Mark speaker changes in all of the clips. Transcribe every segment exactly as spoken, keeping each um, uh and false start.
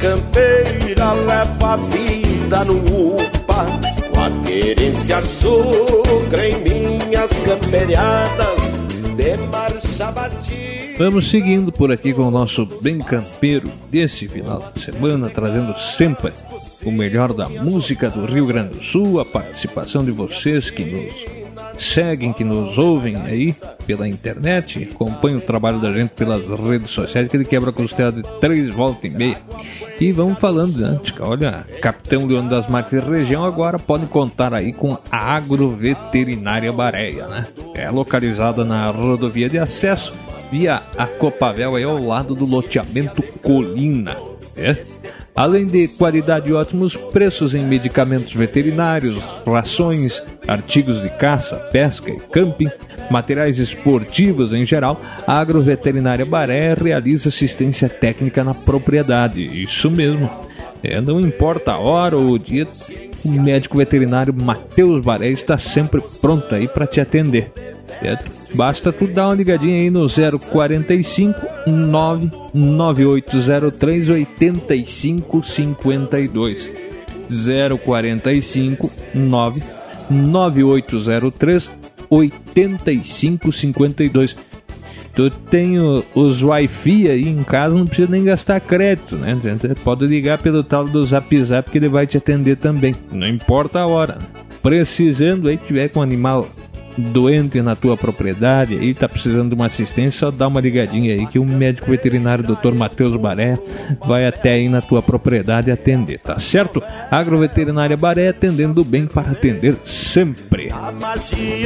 Speaker 1: campeira leva a vida no upa, com a querência sucra em minhas camperiadas de marcha batida.
Speaker 2: Vamos seguindo por aqui com o nosso Bem Campeiro desse final de semana, trazendo sempre o melhor da música do Rio Grande do Sul, a participação de vocês que nos seguem, que nos ouvem aí pela internet, acompanham o trabalho da gente pelas redes sociais, que ele quebra a costela de três voltas e meia. E vamos falando, né? Olha, Capitão Leônio das Marques e região agora pode contar aí com a Agroveterinária Bareia, né? É localizada na rodovia de acesso via a Copavel, aí ao lado do loteamento Colina. É? Além de qualidade e ótimos preços em medicamentos veterinários, rações, artigos de caça, pesca e camping, materiais esportivos em geral, a Agroveterinária Baré realiza assistência técnica na propriedade. Isso mesmo. É, não importa a hora ou o dia, o médico veterinário Matheus Baré está sempre pronto aí para te atender. Certo? Basta tu dar uma ligadinha aí no zero quarenta e cinco, nove nove oito zero três oito cinco cinco dois. zero quarenta e cinco, nove nove oito zero três oito cinco cinco dois. Tu tem o, os Wi-Fi aí em casa, não precisa nem gastar crédito, né? Pode ligar pelo tal do Zap Zap que ele vai te atender também. Não importa a hora. Precisando aí, tiver com um animal doente na tua propriedade e tá precisando de uma assistência, só dá uma ligadinha aí que o médico veterinário doutor Matheus Baré vai até aí na tua propriedade atender, tá certo? Agroveterinária Baré, atendendo bem para atender sempre.
Speaker 1: A magia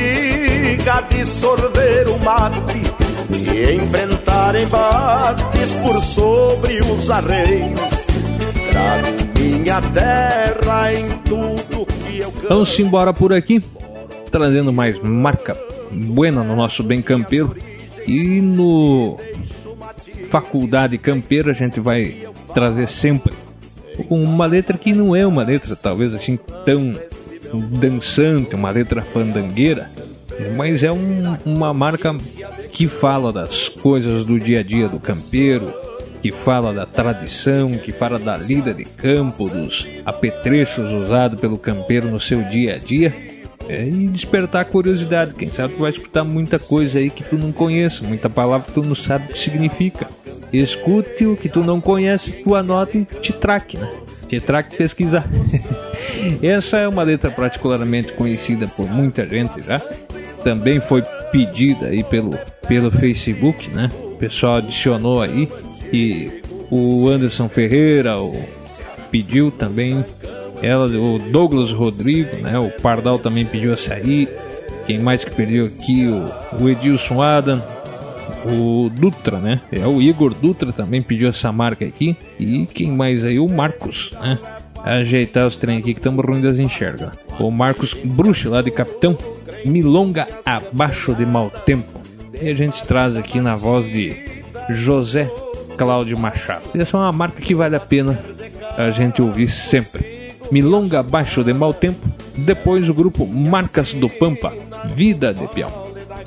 Speaker 1: antiga de sorver o mate e enfrentar embates por sobre os arreios. Trago minha terra em tudo que eu canto.
Speaker 2: Vamos embora por aqui, trazendo mais marca buena no nosso Bem Campeiro. E no Faculdade Campeira a gente vai trazer sempre uma letra que não é uma letra talvez assim tão dançante, uma letra fandangueira, mas é um, uma marca que fala das coisas do dia a dia do campeiro, que fala da tradição, que fala da lida de campo, dos apetrechos usados pelo campeiro no seu dia a dia. É, e despertar a curiosidade. Quem sabe tu vai escutar muita coisa aí que tu não conhece, muita palavra que tu não sabe o que significa. Escute o que tu não conhece, tu anota e te traque, né? Te traque pesquisar. Essa é uma letra particularmente conhecida por muita gente já. Também foi pedida aí pelo, pelo Facebook, né? O pessoal adicionou aí e o Anderson Ferreira o, pediu também. Ela, o Douglas Rodrigo, né? O Pardal também pediu essa aí. Quem mais que pediu aqui? O, o Edilson Adam, o Dutra, né? É, o Igor Dutra também pediu essa marca aqui. E quem mais aí? O Marcos, né? Ajeitar os trem aqui que estamos ruim das enxergas. O Marcos Bruxo, lá de Capitão. Milonga Abaixo de Mau Tempo. E a gente traz aqui na voz de José Cláudio Machado. Essa é uma marca que vale a pena a gente ouvir sempre. Milonga Abaixo de Mau Tempo. Depois o grupo Marcas do Pampa, Vida de Peão.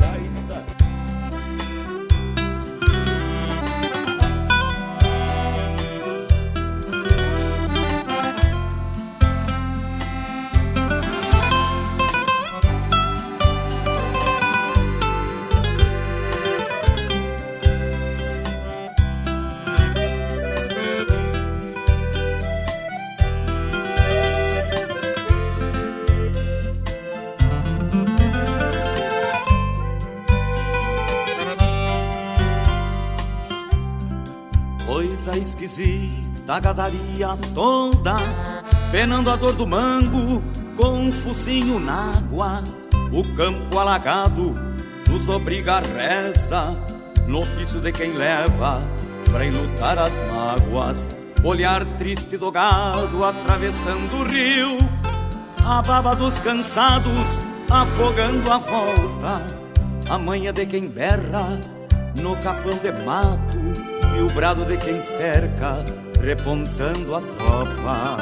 Speaker 3: Esquisita, gadaria toda, penando a dor do mango, com um focinho na água. O campo alagado nos obriga a reza, no ofício de quem leva pra enlutar as mágoas. Olhar triste do gado atravessando o rio, a baba dos cansados afogando a volta. A manha de quem berra no capão de mato, e o brado de quem cerca, repontando a tropa.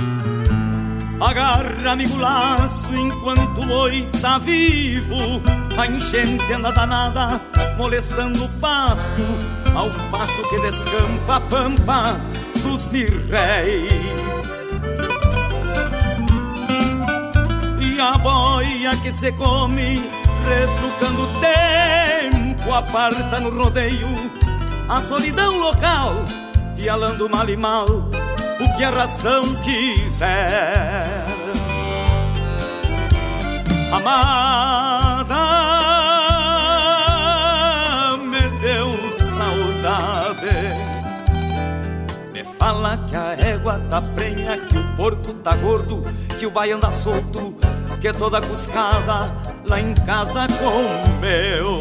Speaker 3: Agarra, amigo, laço enquanto o boi tá vivo, a enchente anda danada, molestando o pasto, ao passo que descampa a pampa dos birréis. E a boia que se come, retrucando o tempo, aparta no rodeio a solidão local, pialando mal e mal o que a razão quiser. Amada, me deu saudade. Me fala que a égua tá prenha, que o porco tá gordo, que o baiano anda solto, que toda cuscada lá em casa comeu.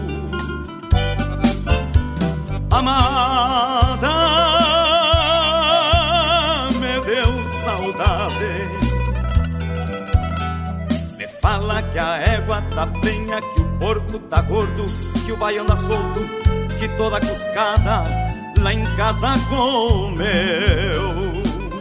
Speaker 3: Amada, me deu saudade. Me fala que a égua tá prenha, que o porco tá gordo, que o baiano anda solto, que toda cuscada lá em casa comeu.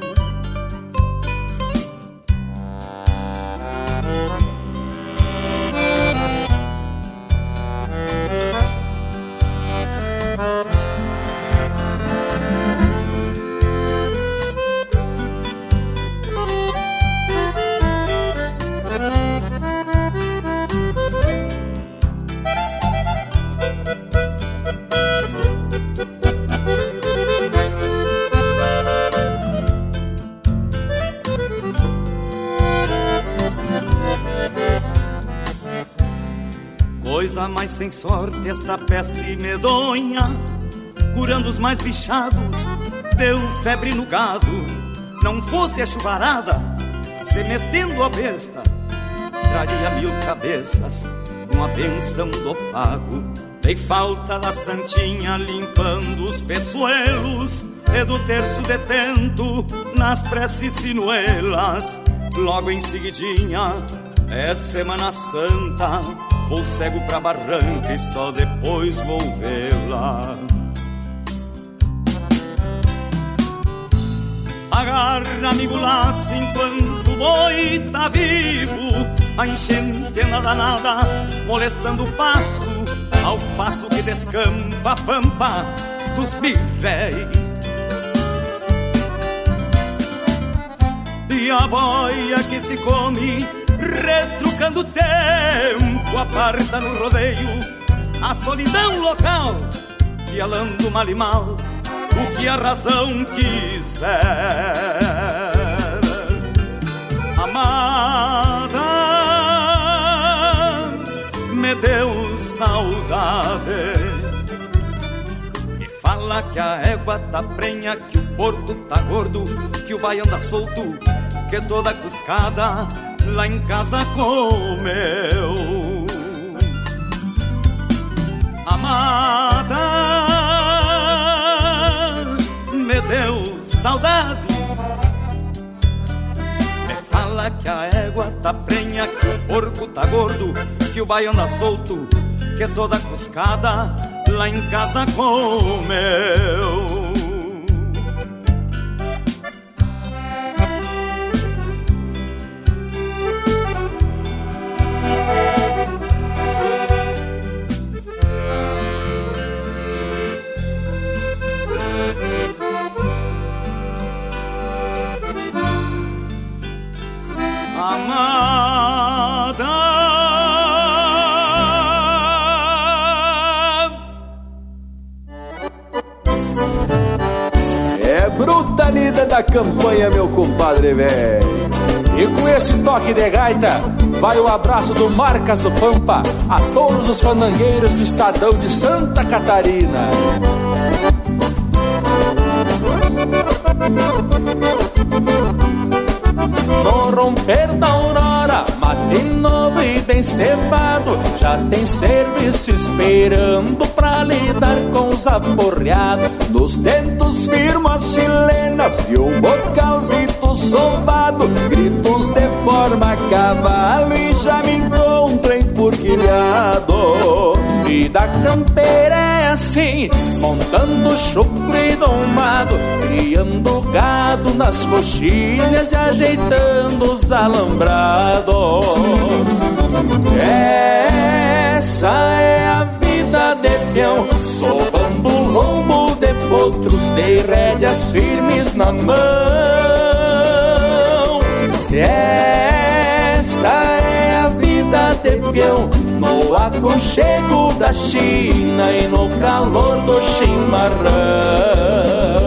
Speaker 3: Coisa mais sem sorte esta peste medonha, curando os mais bichados, deu febre no gado. Não fosse a chuvarada, se metendo a besta, traria mil cabeças com a benção do pago. Dei falta da santinha limpando os peçoelos, e do terço detento nas preces sinuelas. Logo em seguidinha é Semana Santa, vou cego pra barranca e só depois vou vê-la. Agarra, amigo, laço enquanto o boi tá vivo, a enchente anda danada, molestando o pasto, ao passo que descampa a pampa dos birréis. E a boia que se come, retrucando o tempo, aparta no rodeio a solidão local, pialando mal e mal o que a razão quiser. Amada, me deu saudade. Me fala que a égua tá prenha, que o porco tá gordo, que o baiano anda solto, que toda cuscada lá em casa comeu. Amada, me deu saudade. Me fala que a égua tá prenha, que o porco tá gordo, que o baiano anda solto, que toda cuscada lá em casa comeu.
Speaker 4: Da campanha, meu compadre velho.
Speaker 5: E com esse toque de gaita vai o abraço do Marcas do Pampa a todos os fandangueiros do estadão de Santa Catarina. No romper da aurora, mate novo e bem cevado, já tem serviço esperando pra lidar com os aporreados.
Speaker 4: Nos dentos firmas chilenas e um bocalzito sovado, gritos de forma a cavalo e já me encontro enfurquilhado.
Speaker 5: Vida campeira é assim, montando chucro e domado, criando gado nas coxilhas e ajeitando os alambrados. É na mão. Essa é a vida de peão, no aconchego da China e no calor do chimarrão.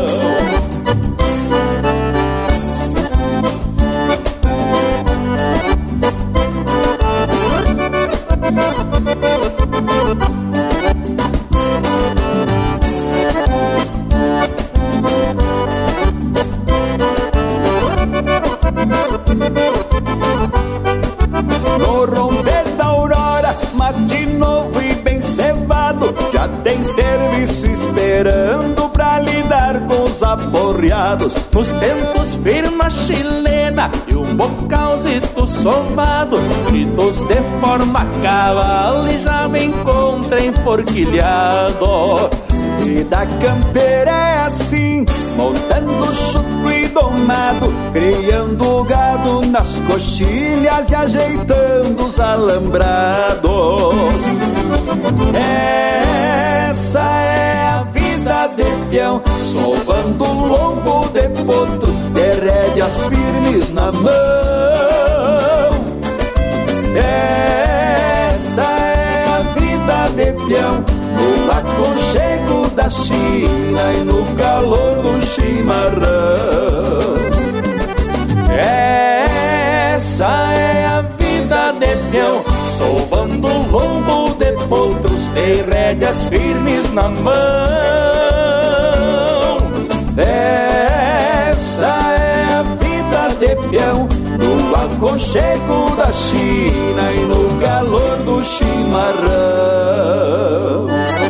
Speaker 4: No romper da aurora, mate novo e bem cevado, já tem serviço esperando pra lidar com os aporreados.
Speaker 5: Nos tempos firma chilena e um bocalzito sovado, gritos de forma cavalo e já me encontra enforquilhado.
Speaker 4: Vida campeira é assim, montando chuco e domado, criando gado nas coxilhas e ajeitando os alambrados. Essa é a vida de peão, sovando um lombo de potros, de rédeas firmes na mão. Essa é a vida de peão, no aconchego da China e no calor do chimarrão.
Speaker 5: Essa é a vida de peão, sovando um lombo de potros, de rédeas firmes na mão.
Speaker 4: Essa é a vida de peão, no aconchego da China e no calor do chimarrão.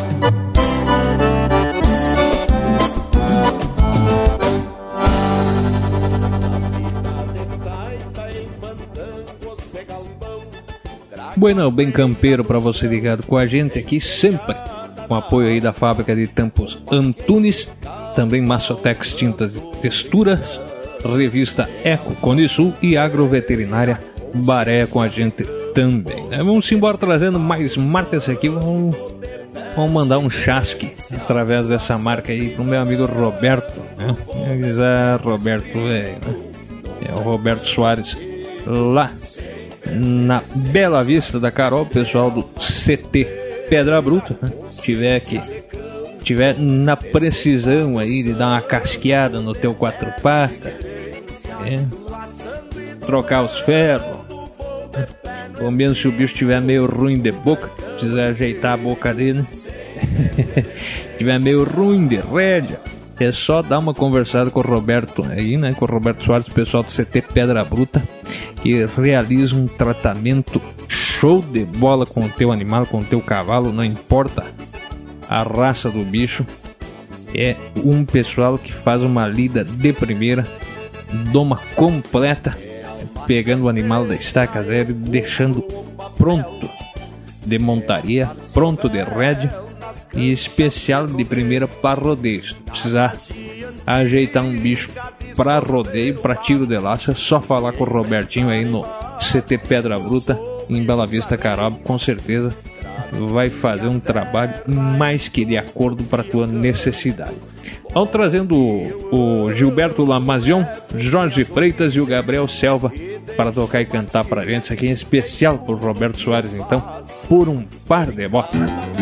Speaker 2: Bueno, bem campeiro para você ligado com a gente aqui sempre, com apoio aí da fábrica de tampos Antunes, também Massotex Tintas e Texturas, revista Eco Cone Sul e Agroveterinária Baré com a gente também, né? Vamos embora trazendo mais marcas aqui, vamos, vamos mandar um chasque através dessa marca aí pro meu amigo Roberto, né? É Roberto, é, né? É o Roberto Soares lá na Bela Vista da Carol, pessoal do C T Pedra Bruta, né? Tiver aqui, tiver na precisão aí de dar uma casqueada no teu quatro patas, é, trocar os ferros, né? Ou mesmo se o bicho estiver meio ruim de boca, precisa ajeitar a boca dele, né? Tiver meio ruim de rédea, é só dar uma conversada com o Roberto aí, né? Com o Roberto Soares, pessoal do C T Pedra Bruta, que realiza um tratamento show de bola com o teu animal, com o teu cavalo, não importa a raça do bicho. É um pessoal que faz uma lida de primeira, doma completa, pegando o animal da estaca zero e deixando pronto de montaria, pronto de rédea e especial de primeira para rodeio. Se precisar ajeitar um bicho para rodeio, para tiro de laço, é só falar com o Robertinho aí no C T Pedra Bruta em Bela Vista, Caraba, com certeza vai fazer um trabalho mais que de acordo para a tua necessidade. Vamos trazendo o, o Gilberto Lamazion, Jorge Freitas e o Gabriel Selva para tocar e cantar pra gente. Isso aqui é especial pro Roberto Soares, então, por um par de botas.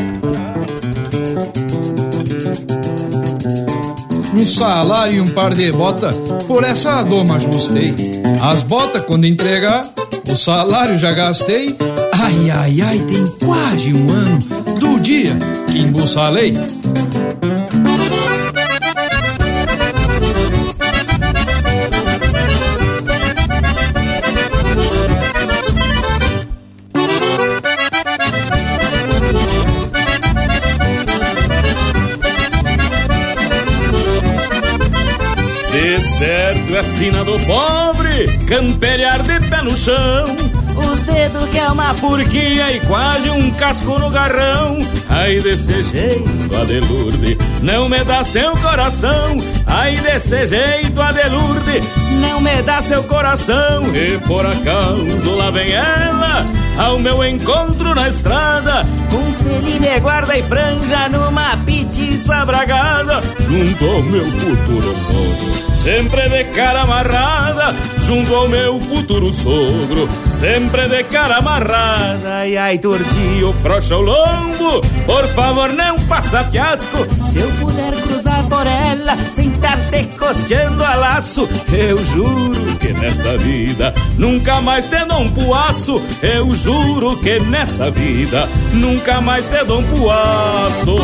Speaker 6: Um salário e um par de botas, por essa doma ajustei. As botas quando entregar, o salário já gastei. Ai, ai, ai, tem quase um ano do dia que embussalei.
Speaker 3: Certo é sina do pobre, camperiar de pé no chão. Os dedos que é uma furquinha e quase um casco no garrão. Ai, desse jeito, Adelurde, não me dá seu coração. Ai, desse jeito, Adelurde, não me dá seu coração. E por acaso lá vem ela ao meu encontro na estrada, com Se ele me guarda e franja numa petiça bragada, junto ao meu futuro sogro, sempre de cara amarrada, junto ao meu futuro sogro, sempre de cara amarrada. Ai, ai, Tordinho, frouxa o lombo, por favor não faça fiasco. Se eu puder cruzar por ela sem estar te costeando a laço, eu juro que nessa vida nunca mais te dou um puaço. Eu juro que nessa vida nunca mais te dou um puaço.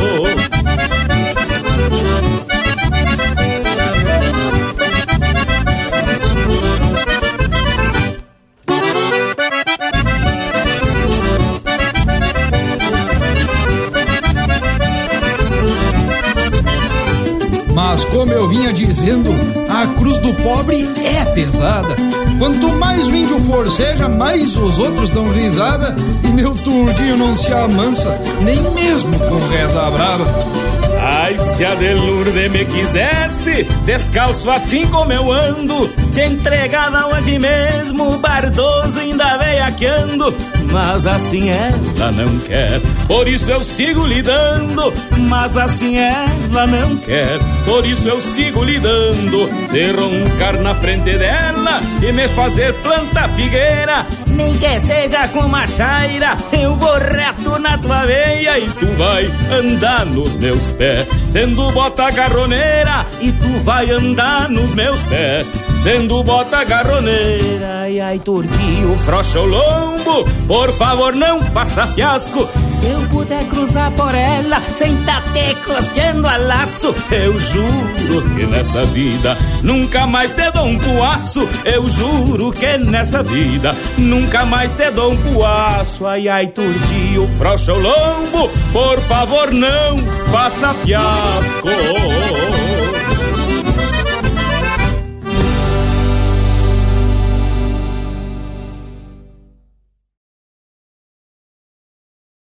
Speaker 6: Mas como eu vinha dizendo, a cruz do pobre é pesada. Quanto mais o índio forceja, mais os outros dão risada. E meu Turdinho não se amansa, nem mesmo com reza brava.
Speaker 3: Ai, se a de Lourdes me quisesse, descalço assim como eu ando, te entregava hoje mesmo, bardoso ainda veiaqueando. Mas assim ela não quer, por isso eu sigo lidando. Mas assim ela não quer, por isso eu sigo lidando. Se roncar na frente dela e me fazer planta figueira, nem que seja com uma chaira, eu vou reto na tua veia e tu vai andar nos meus pés, sendo bota garroneira, e tu vai andar nos meus pés, sendo bota garroneira. Ai, ai, Tordinho, frouxa o lombo, por favor não faça fiasco. Se eu puder cruzar por ela sem tá te costeando a laço, eu juro que nessa vida nunca mais te dou um puaço. Eu juro que nessa vida nunca mais te dou um puaço. Ai, ai, Tordinho, frouxa o lombo, por favor não faça fiasco.